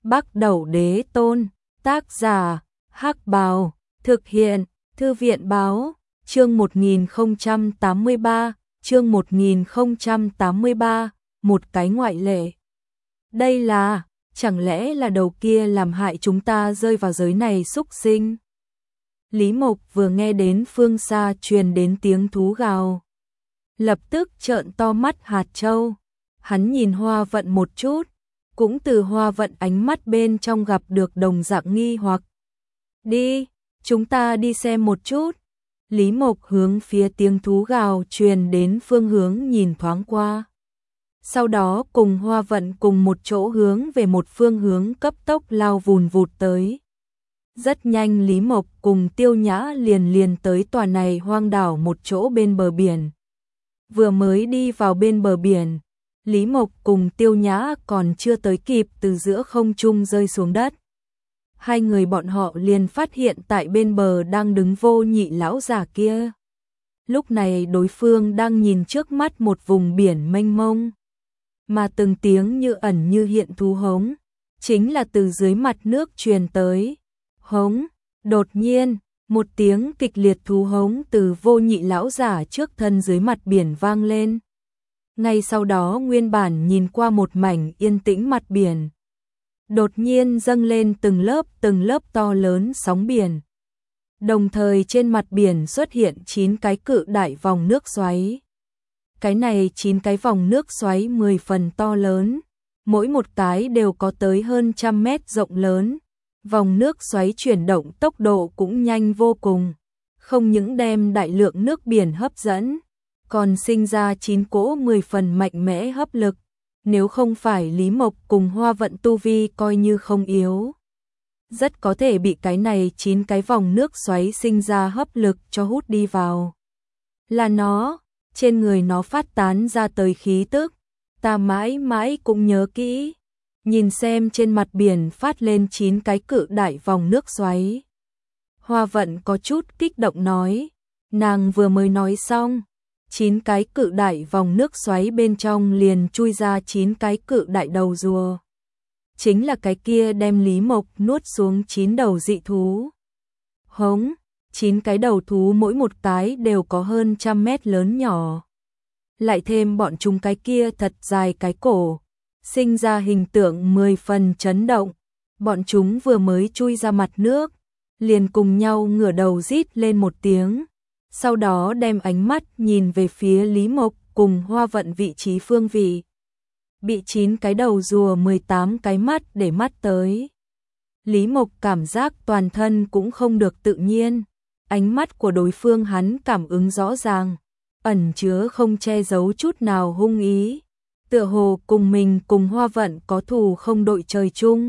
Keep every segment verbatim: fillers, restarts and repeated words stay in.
Bắc Đẩu Đế Tôn, tác giả, Hắc Bào, thực hiện, Thư viện Báo, chương một nghìn không trăm tám mươi ba, chương một nghìn không trăm tám mươi ba, một cái ngoại lệ. Đây là, chẳng lẽ là đầu kia làm hại chúng ta rơi vào giới này súc sinh? Lý Mộc vừa nghe đến phương xa truyền đến tiếng thú gào, lập tức trợn to mắt hạt châu. Hắn nhìn Hoa Vận một chút, cũng từ Hoa Vận ánh mắt bên trong gặp được đồng dạng nghi hoặc. Đi, chúng ta đi xem một chút. Lý Mộc hướng phía tiếng thú gào truyền đến phương hướng nhìn thoáng qua. Sau đó cùng Hoa Vận cùng một chỗ hướng về một phương hướng cấp tốc lao vùn vụt tới. Rất nhanh Lý Mộc cùng Tiêu Nhã liền liền tới tòa này hoang đảo một chỗ bên bờ biển. Vừa mới đi vào bên bờ biển, Lý Mộc cùng Tiêu Nhã còn chưa tới kịp từ giữa không trung rơi xuống đất. Hai người bọn họ liền phát hiện tại bên bờ đang đứng Vô Nhị lão giả kia. Lúc này đối phương đang nhìn trước mắt một vùng biển mênh mông, mà từng tiếng như ẩn như hiện thú hống, chính là từ dưới mặt nước truyền tới. Hống, đột nhiên, một tiếng kịch liệt thú hống từ Vô Nhị lão giả trước thân dưới mặt biển vang lên. Ngay sau đó nguyên bản nhìn qua một mảnh yên tĩnh mặt biển, đột nhiên dâng lên từng lớp từng lớp to lớn sóng biển. Đồng thời trên mặt biển xuất hiện chín cái cự đại vòng nước xoáy. Cái này chín cái vòng nước xoáy mười phần to lớn, mỗi một cái đều có tới hơn trăm mét rộng lớn. Vòng nước xoáy chuyển động tốc độ cũng nhanh vô cùng, không những đem đại lượng nước biển hấp dẫn, còn sinh ra chín cỗ mười phần mạnh mẽ hấp lực. Nếu không phải Lý Mộc cùng Hoa Vận tu vi coi như không yếu, rất có thể bị cái này chín cái vòng nước xoáy sinh ra hấp lực cho hút đi vào. Là nó, trên người nó phát tán ra tới khí tức, ta mãi mãi cũng nhớ kỹ. Nhìn xem trên mặt biển phát lên chín cái cự đại vòng nước xoáy, Hoa Vận có chút kích động nói. Nàng vừa mới nói xong, chín cái cự đại vòng nước xoáy bên trong liền chui ra chín cái cự đại đầu rùa. Chính là cái kia đem Lý Mộc nuốt xuống chín đầu dị thú. Hống, chín cái đầu thú mỗi một cái đều có hơn trăm mét lớn nhỏ. Lại thêm bọn chúng cái kia thật dài cái cổ, sinh ra hình tượng mười phần chấn động. Bọn chúng vừa mới chui ra mặt nước, liền cùng nhau ngửa đầu rít lên một tiếng, sau đó đem ánh mắt nhìn về phía Lý Mộc cùng Hoa Vận vị trí phương vị. Bị chín cái đầu rùa mười tám cái mắt để mắt tới. Lý Mộc cảm giác toàn thân cũng không được tự nhiên, ánh mắt của đối phương hắn cảm ứng rõ ràng, ẩn chứa không che giấu chút nào hung ý. Tựa hồ cùng mình cùng Hoa Vận có thù không đội trời chung.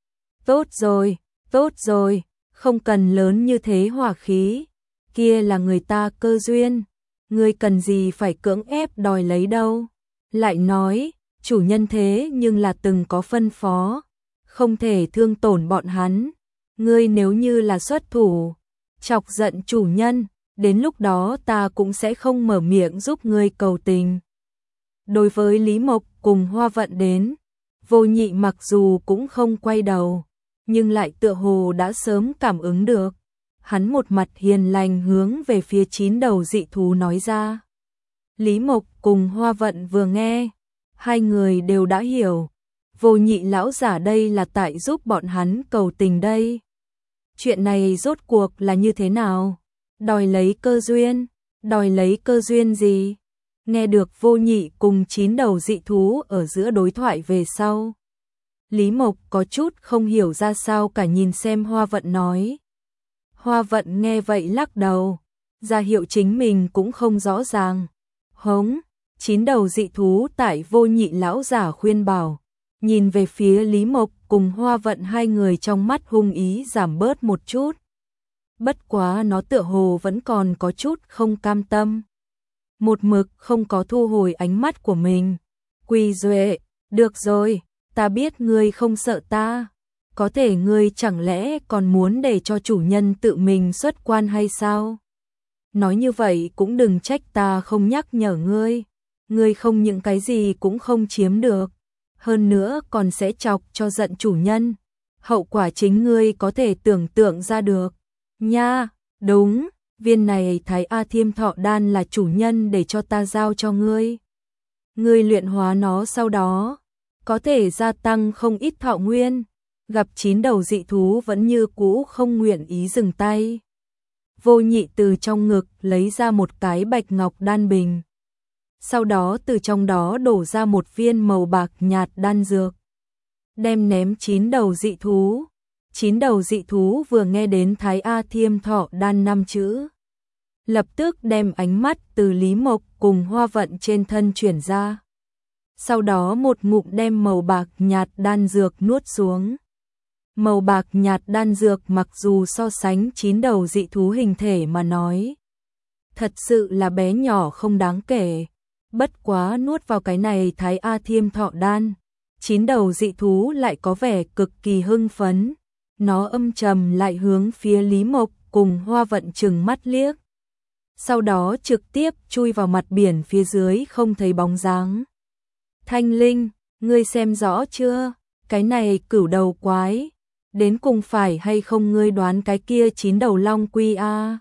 Tốt rồi, tốt rồi, không cần lớn như thế hỏa khí, kia là người ta cơ duyên, ngươi cần gì phải cưỡng ép đòi lấy đâu. Lại nói, chủ nhân thế nhưng là từng có phân phó, không thể thương tổn bọn hắn. Ngươi nếu như là xuất thủ, chọc giận chủ nhân, đến lúc đó ta cũng sẽ không mở miệng giúp ngươi cầu tình. Đối với Lý Mộc cùng Hoa Vận đến, Vô Nhị mặc dù cũng không quay đầu, nhưng lại tựa hồ đã sớm cảm ứng được. Hắn một mặt hiền lành hướng về phía chín đầu dị thú nói ra. Lý Mộc cùng Hoa Vận vừa nghe, hai người đều đã hiểu, Vô Nhị lão giả đây là tại giúp bọn hắn cầu tình đây. Chuyện này rốt cuộc là như thế nào? Đòi lấy cơ duyên? Đòi lấy cơ duyên gì? Nghe được Vô Nhị cùng chín đầu dị thú ở giữa đối thoại về sau, Lý Mộc có chút không hiểu ra sao cả, nhìn xem Hoa Vận nói. Hoa Vận nghe vậy lắc đầu, ra hiệu chính mình cũng không rõ ràng. Hống, chín đầu dị thú tại Vô Nhị lão giả khuyên bảo, nhìn về phía Lý Mộc cùng Hoa Vận, hai người trong mắt hung ý giảm bớt một chút. Bất quá nó tựa hồ vẫn còn có chút không cam tâm, một mực không có thu hồi ánh mắt của mình. Quỳ Duệ, được rồi, ta biết ngươi không sợ ta, có thể ngươi chẳng lẽ còn muốn để cho chủ nhân tự mình xuất quan hay sao? Nói như vậy cũng đừng trách ta không nhắc nhở ngươi, ngươi không những cái gì cũng không chiếm được, hơn nữa còn sẽ chọc cho giận chủ nhân, hậu quả chính ngươi có thể tưởng tượng ra được. Nha, đúng, viên này Thái A Thiêm Thọ Đan là chủ nhân để cho ta giao cho ngươi. Ngươi luyện hóa nó sau đó, có thể gia tăng không ít thọ nguyên. Gặp chín đầu dị thú vẫn như cũ không nguyện ý dừng tay. Vô Nhị từ trong ngực lấy ra một cái bạch ngọc đan bình. Sau đó từ trong đó đổ ra một viên màu bạc nhạt đan dược. Đem ném chín đầu dị thú. Chín đầu dị thú vừa nghe đến Thái A Thiêm Thọ Đan năm chữ. Lập tức đem ánh mắt từ Lý Mộc cùng Hoa Vận trên thân chuyển ra. Sau đó một ngụm đem màu bạc nhạt đan dược nuốt xuống. Màu bạc nhạt đan dược mặc dù so sánh chín đầu dị thú hình thể mà nói, thật sự là bé nhỏ không đáng kể. Bất quá nuốt vào cái này Thái A Thiêm Thọ Đan, chín đầu dị thú lại có vẻ cực kỳ hưng phấn. Nó âm trầm lại hướng phía Lý Mộc cùng Hoa Vận trừng mắt liếc. Sau đó trực tiếp chui vào mặt biển phía dưới không thấy bóng dáng. Thanh Linh, ngươi xem rõ chưa? Cái này cửu đầu quái, đến cùng phải hay không ngươi đoán cái kia chín đầu long quy a?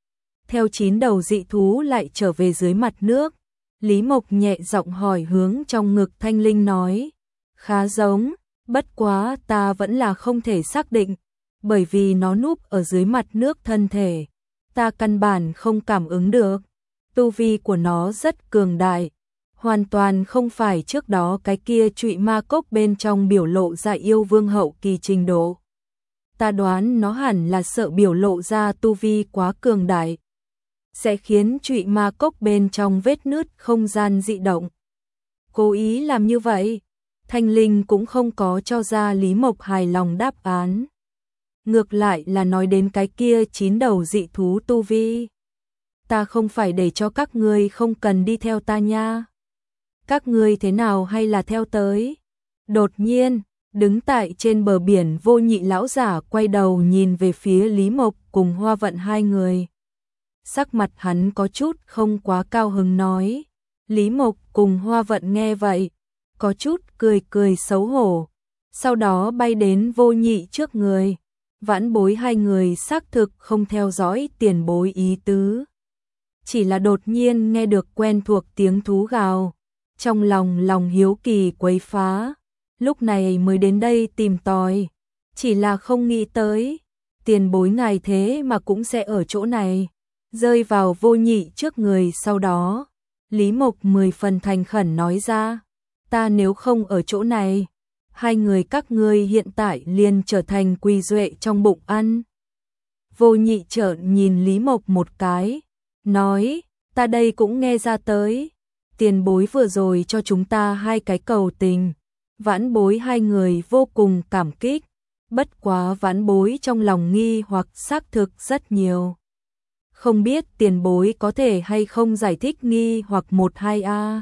Theo chín đầu dị thú lại trở về dưới mặt nước, Lý Mộc nhẹ giọng hỏi hướng trong ngực Thanh Linh nói, khá giống, bất quá ta vẫn là không thể xác định, bởi vì nó núp ở dưới mặt nước thân thể, ta căn bản không cảm ứng được. Tu vi của nó rất cường đại, hoàn toàn không phải trước đó cái kia Trụy Ma Cốc bên trong biểu lộ ra yêu vương hậu kỳ trình độ. Ta đoán nó hẳn là sợ biểu lộ ra tu vi quá cường đại, sẽ khiến Trụy Ma Cốc bên trong vết nứt không gian dị động. Cố ý làm như vậy, Thanh Linh cũng không có cho ra Lý Mộc hài lòng đáp án. Ngược lại là nói đến cái kia chín đầu dị thú tu vi. Ta không phải để cho các ngươi không cần đi theo ta nha. Các ngươi thế nào hay là theo tới? Đột nhiên, đứng tại trên bờ biển Vô Nhị lão giả quay đầu nhìn về phía Lý Mộc cùng Hoa Vận hai người. Sắc mặt hắn có chút không quá cao hứng nói. Lý Mộc cùng Hoa Vận nghe vậy, có chút cười cười xấu hổ. Sau đó bay đến Vô Nhị trước người. Vãn Bối hai người xác thực không theo dõi tiền bối ý tứ. Chỉ là đột nhiên nghe được quen thuộc tiếng thú gào. Trong lòng lòng hiếu kỳ quấy phá. Lúc này mới đến đây tìm tòi. Chỉ là không nghĩ tới. Tiền bối ngài thế mà cũng sẽ ở chỗ này. Rơi vào Vô Nhị trước người sau đó. Lý Mộc mười phần thành khẩn nói ra. Ta nếu không ở chỗ này, hai người các ngươi hiện tại liền trở thành quỳ duệ trong bụng ăn. Vô Nhị trợn nhìn Lý Mộc một cái, nói, ta đây cũng nghe ra tới. Tiền bối vừa rồi cho chúng ta hai cái cầu tình. Vãn Bối hai người vô cùng cảm kích. Bất quá Vãn Bối trong lòng nghi hoặc xác thực rất nhiều. Không biết tiền bối có thể hay không giải thích nghi hoặc một hai a.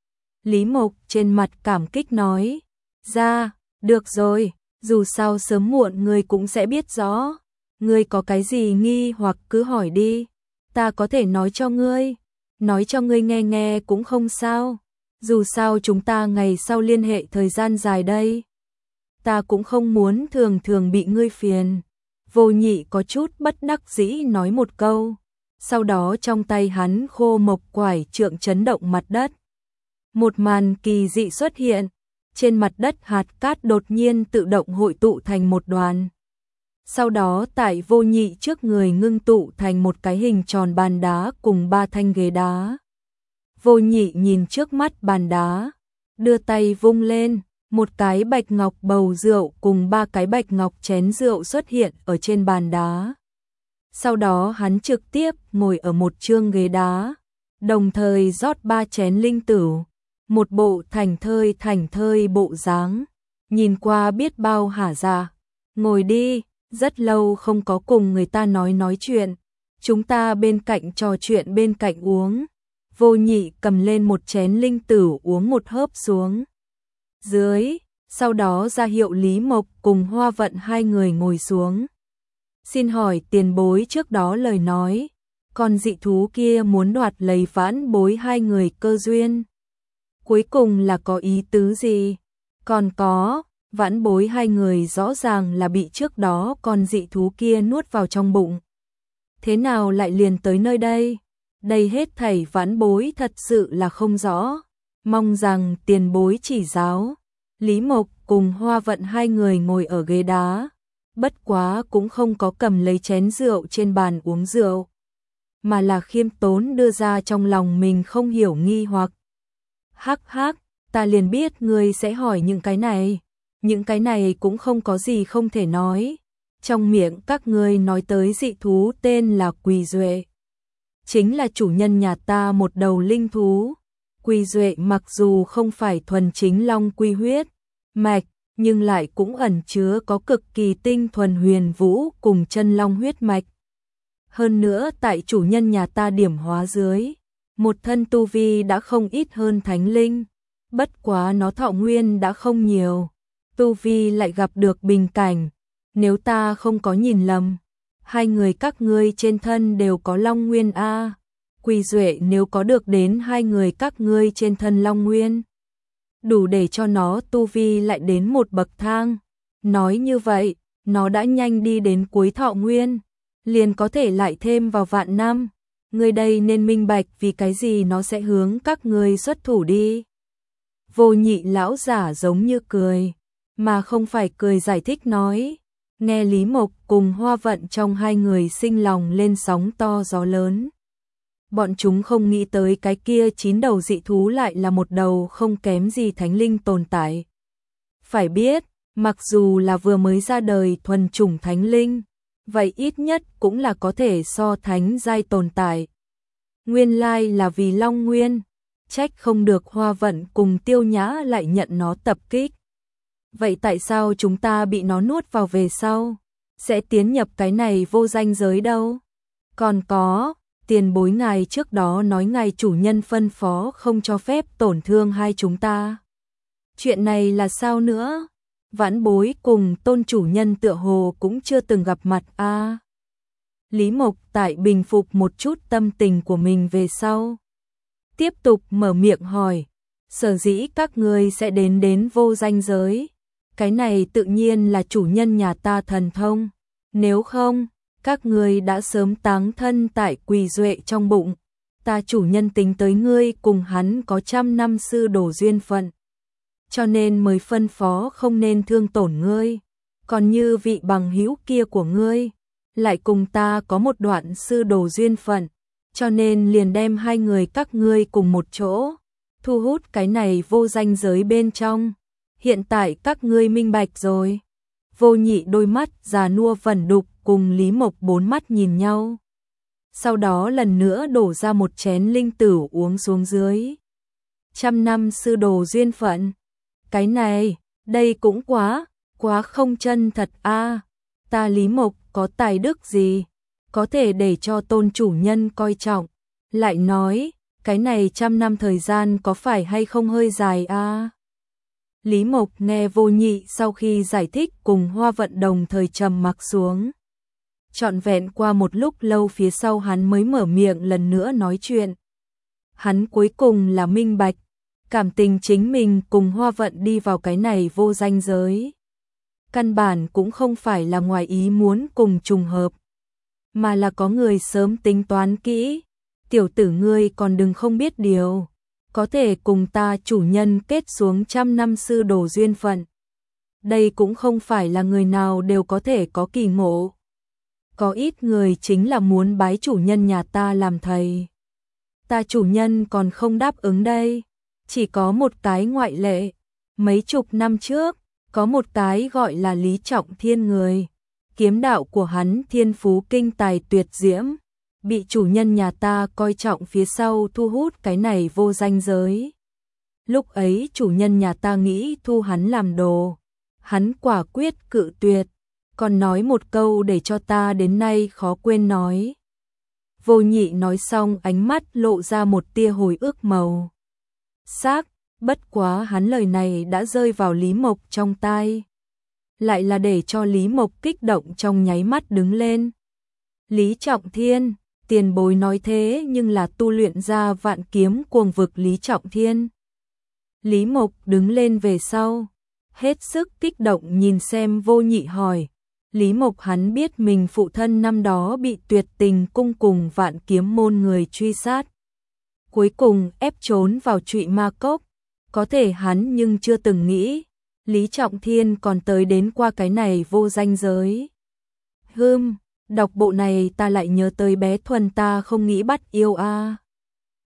Lý Mộc trên mặt cảm kích nói, ra, được rồi, dù sao sớm muộn ngươi cũng sẽ biết rõ. Ngươi có cái gì nghi hoặc cứ hỏi đi, ta có thể nói cho ngươi. Nói cho ngươi nghe nghe cũng không sao. Dù sao chúng ta ngày sau liên hệ thời gian dài đây. Ta cũng không muốn thường thường bị ngươi phiền. Vô Nhị có chút bất đắc dĩ nói một câu. Sau đó trong tay hắn khô mộc quải trượng chấn động mặt đất. Một màn kỳ dị xuất hiện. Trên mặt đất hạt cát đột nhiên tự động hội tụ thành một đoàn. Sau đó tại Vô Nhị trước người ngưng tụ thành một cái hình tròn bàn đá cùng ba thanh ghế đá. Vô Nhị nhìn trước mắt bàn đá, đưa tay vung lên, một cái bạch ngọc bầu rượu cùng ba cái bạch ngọc chén rượu xuất hiện ở trên bàn đá. Sau đó hắn trực tiếp ngồi ở một chương ghế đá, đồng thời rót ba chén linh tửu, một bộ thảnh thơi thảnh thơi bộ dáng, nhìn qua biết bao hả dạ. Ngồi đi, rất lâu không có cùng người ta nói nói chuyện, chúng ta bên cạnh trò chuyện bên cạnh uống. Vô Nhị cầm lên một chén linh tửu uống một hớp xuống dưới, sau đó ra hiệu Lý Mộc cùng Hoa Vận hai người ngồi xuống. Xin hỏi tiền bối trước đó lời nói, con dị thú kia muốn đoạt lấy Vãn Bối hai người cơ duyên. Cuối cùng là có ý tứ gì? Còn có, Vãn Bối hai người rõ ràng là bị trước đó con dị thú kia nuốt vào trong bụng. Thế nào lại liền tới nơi đây? Đây hết thảy Vãn Bối thật sự là không rõ. Mong rằng tiền bối chỉ giáo. Lý Mộc cùng Hoa Vận hai người ngồi ở ghế đá. Bất quá cũng không có cầm lấy chén rượu trên bàn uống rượu, mà là khiêm tốn đưa ra trong lòng mình không hiểu nghi hoặc. Hắc hắc, ta liền biết ngươi sẽ hỏi những cái này. Những cái này cũng không có gì không thể nói. Trong miệng các ngươi nói tới dị thú tên là Quỳ Duệ. Chính là chủ nhân nhà ta một đầu linh thú. Quỳ Duệ mặc dù không phải thuần chính long quy huyết mạch, nhưng lại cũng ẩn chứa có cực kỳ tinh thuần huyền vũ cùng chân long huyết mạch. Hơn nữa tại chủ nhân nhà ta điểm hóa dưới, một thân tu vi đã không ít hơn thánh linh. Bất quá nó thọ nguyên đã không nhiều, tu vi lại gặp được bình cảnh. Nếu ta không có nhìn lầm, hai người các ngươi trên thân đều có long nguyên a. Quỳ Duệ nếu có được đến hai người các ngươi trên thân long nguyên, đủ để cho nó tu vi lại đến một bậc thang. Nói như vậy, nó đã nhanh đi đến cuối thọ nguyên, liền có thể lại thêm vào vạn năm. Ngươi đây nên minh bạch vì cái gì nó sẽ hướng các ngươi xuất thủ đi. Vô Nhị lão giả giống như cười, mà không phải cười, giải thích nói. Nghe Lý Mộc cùng Hoa Vận trong hai người sinh lòng lên sóng to gió lớn. Bọn chúng không nghĩ tới cái kia chín đầu dị thú lại là một đầu không kém gì thánh linh tồn tại. Phải biết, mặc dù là vừa mới ra đời thuần chủng thánh linh, vậy ít nhất cũng là có thể so thánh giai tồn tại. Nguyên lai là vì long nguyên, trách không được Hoa Vận cùng Tiêu Nhã lại nhận nó tập kích. Vậy tại sao chúng ta bị nó nuốt vào về sau, sẽ tiến nhập cái này vô danh giới đâu? Còn có, tiền bối ngài trước đó nói ngài chủ nhân phân phó không cho phép tổn thương hai chúng ta. Chuyện này là sao nữa? Vãn Bối cùng Tôn chủ nhân tựa hồ cũng chưa từng gặp mặt a. À, Lý Mộc tại bình phục một chút tâm tình của mình về sau, tiếp tục mở miệng hỏi, sở dĩ các ngươi sẽ đến đến vô danh giới, cái này tự nhiên là chủ nhân nhà ta thần thông, nếu không, các ngươi đã sớm táng thân tại Quỳ Duệ trong bụng. Ta chủ nhân tính tới ngươi cùng hắn có trăm năm sư đồ duyên phận, cho nên mới phân phó không nên thương tổn ngươi. Còn như vị bằng hữu kia của ngươi, lại cùng ta có một đoạn sư đồ duyên phận, cho nên liền đem hai người các ngươi cùng một chỗ, thu hút cái này vô danh giới bên trong. Hiện tại các ngươi minh bạch rồi. Vô Nhị đôi mắt già nua vẩn đục cùng Lý Mộc bốn mắt nhìn nhau. Sau đó lần nữa đổ ra một chén linh tử uống xuống dưới. Trăm năm sư đồ duyên phận. Cái này, đây cũng quá, quá không chân thật a. À, ta Lý Mộc có tài đức gì, có thể để cho Tôn chủ nhân coi trọng. Lại nói, cái này trăm năm thời gian có phải hay không hơi dài a? À? Lý Mộc nghe Vô Nhị sau khi giải thích cùng Hoa Vận đồng thời trầm mặc xuống. Trọn vẹn qua một lúc lâu phía sau hắn mới mở miệng lần nữa nói chuyện. Hắn cuối cùng là minh bạch, cảm tình chính mình cùng Hoa Vận đi vào cái này vô danh giới. Căn bản cũng không phải là ngoài ý muốn cùng trùng hợp, mà là có người sớm tính toán kỹ. Tiểu tử ngươi còn đừng không biết điều, có thể cùng ta chủ nhân kết xuống trăm năm sư đồ duyên phận. Đây cũng không phải là người nào đều có thể có kỳ ngộ. Có ít người chính là muốn bái chủ nhân nhà ta làm thầy. Ta chủ nhân còn không đáp ứng đây. Chỉ có một cái ngoại lệ. Mấy chục năm trước, có một cái gọi là Lý Trọng Thiên người. Kiếm đạo của hắn thiên phú kinh tài tuyệt diễm, bị chủ nhân nhà ta coi trọng phía sau thu hút cái này vô danh giới. Lúc ấy chủ nhân nhà ta nghĩ thu hắn làm đồ, hắn quả quyết cự tuyệt, còn nói một câu để cho ta đến nay khó quên nói. Vô Nhị nói xong ánh mắt lộ ra một tia hồi ức màu sắc, bất quá hắn lời này đã rơi vào Lý Mộc trong tai, lại là để cho Lý Mộc kích động trong nháy mắt đứng lên. Lý Trọng Thiên, tiền bối nói thế nhưng là tu luyện ra vạn kiếm cuồng vực Lý Trọng Thiên. Lý Mộc đứng lên về sau, hết sức kích động nhìn xem Vô Nhị hỏi. Lý Mộc hắn biết mình phụ thân năm đó bị Tuyệt Tình cung cùng Vạn Kiếm môn người truy sát. Cuối cùng ép trốn vào Trụy Ma Cốc, có thể hắn nhưng chưa từng nghĩ, Lý Trọng Thiên còn tới đến qua cái này vô danh giới. Hừm, đọc bộ này ta lại nhớ tới bé Thuần ta không nghĩ bắt yêu a.